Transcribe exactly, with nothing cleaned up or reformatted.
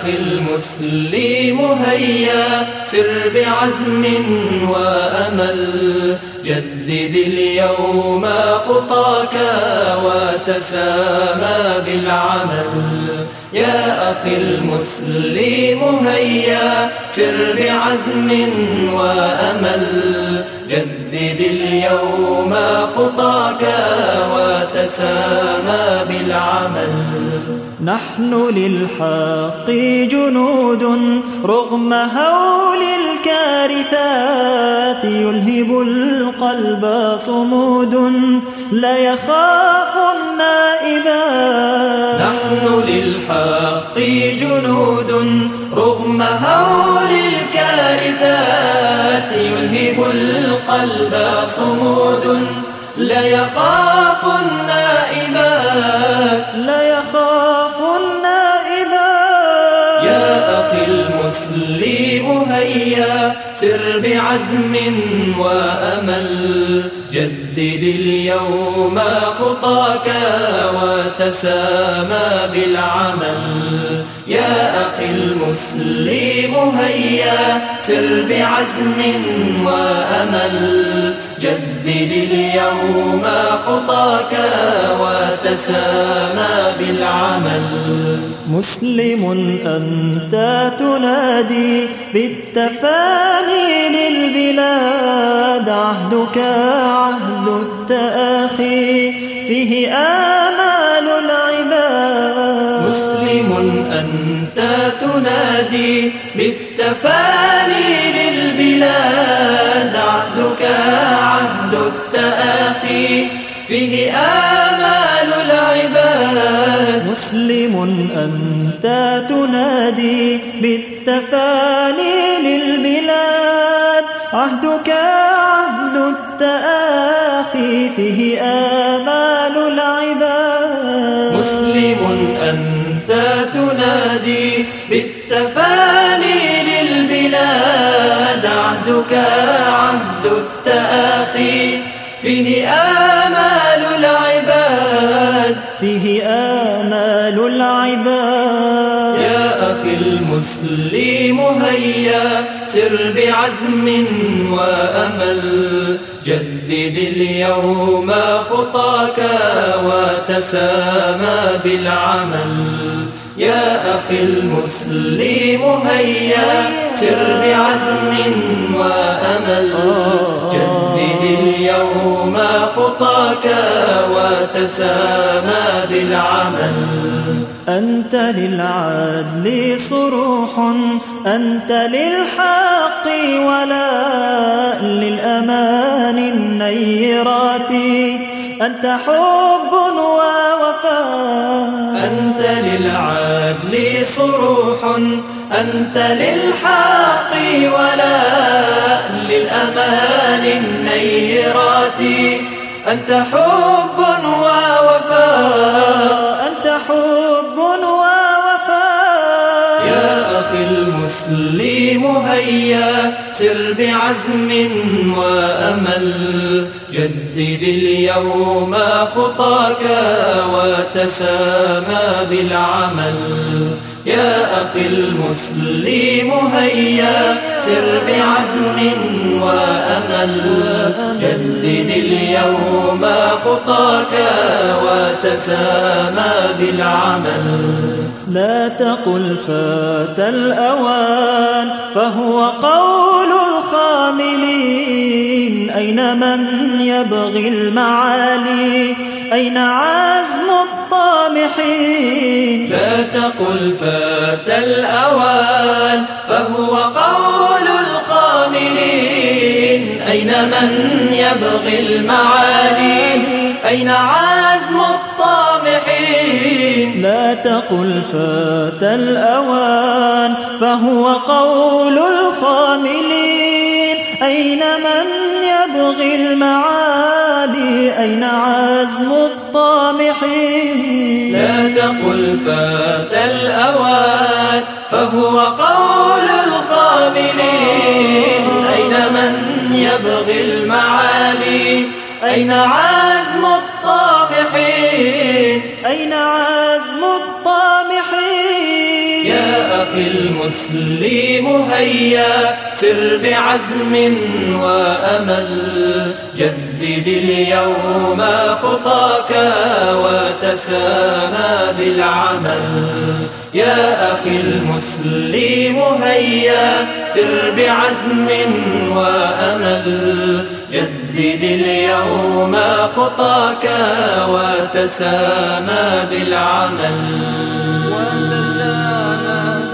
أخي المسلم هيا سر بعزم وأمل، جدد اليوم خطاك وتسامى بالعمل. يا أخي المسلم هيا سر بعزم وأمل، جدد اليوم خطاك وتسامى بالعمل. نحن للحق جنود رغم هول الكارثات، يلهب القلب صمود لا يخاف النائبات. نحن للحق جنود رغم هول الكارثات، يلهب القلب صمود لا يخاف النائبات. لا يخاف النائبات. يا أخي المسلم هيا سر بعزم وأمل، جدد اليوم خطاك وتسامى بالعمل. يا أخي المسلم هيا سر بعزم وأمل، جدد اليوم خطاك وتسامى بالعمل. مسلم أنت تنادي بالتفاني للبلاد، عهدك عهد التآخي فيه آمال العباد. مسلم أنت تنادي بالتفاني للبلاد، عهدك عهد التآخي فيه آمال العباد. مسلم أنت تنادي بالتفاني للبلاد، عهدك عهد التآخي فيه آمال العباد. مسلم أنت تنادي بالتفاني للبلاد، عهدك عهد التآخي فيه آمال العباد. فيه آمال العباد. يا أخي المسلم هيا سر بعزم وأمل، جدد اليوم خطاك وتسامى بالعمل. يا أخي المسلم هيا سر بعزم وأمل، جدد اليوم خطاك وتسامى بالعمل. أنت للعدل صروح، أنت للحق ولا للأمان النيرات، أنت حب ووفاء. أنت للعدل صروح، أنت للحق ولا للأمان النيرات، أنت حب ووفاء. أنت حب ووفاء. يا أخي المسلم هيا سر بعزم وأمل، جدد اليوم خطاك وتسامى بالعمل. يا أخي المسلم هيا سر بعزم وأمل، جدد اليوم خطاك وتسامى بالعمل. لا تقل فات الأوان فهو قول الخاملين، أين من يبغي المعالي، أين عزم الطامحين. لا تقل فات الأوان فهو قول الخاملين، أين من يبغي المعالي، أين عزم الطامحين. لا تقل فات الأوان فهو قول الخاملين، أين من يبغي المعالي، أين عزم الطامحين. لا تقل فات الأوان فهو قول الخاملين، أين من يبغي المعالي، أين عزم الطامحين. أين عزم الطامحين. يا أخي المسلم هيا سر بعزم وأمل، جدد اليوم خطاك وتسامى بالعمل. يا أخي المسلم هيا سر بعزم وأمل، جدد اليوم خطاك وتسامى بالعمل. وتسامى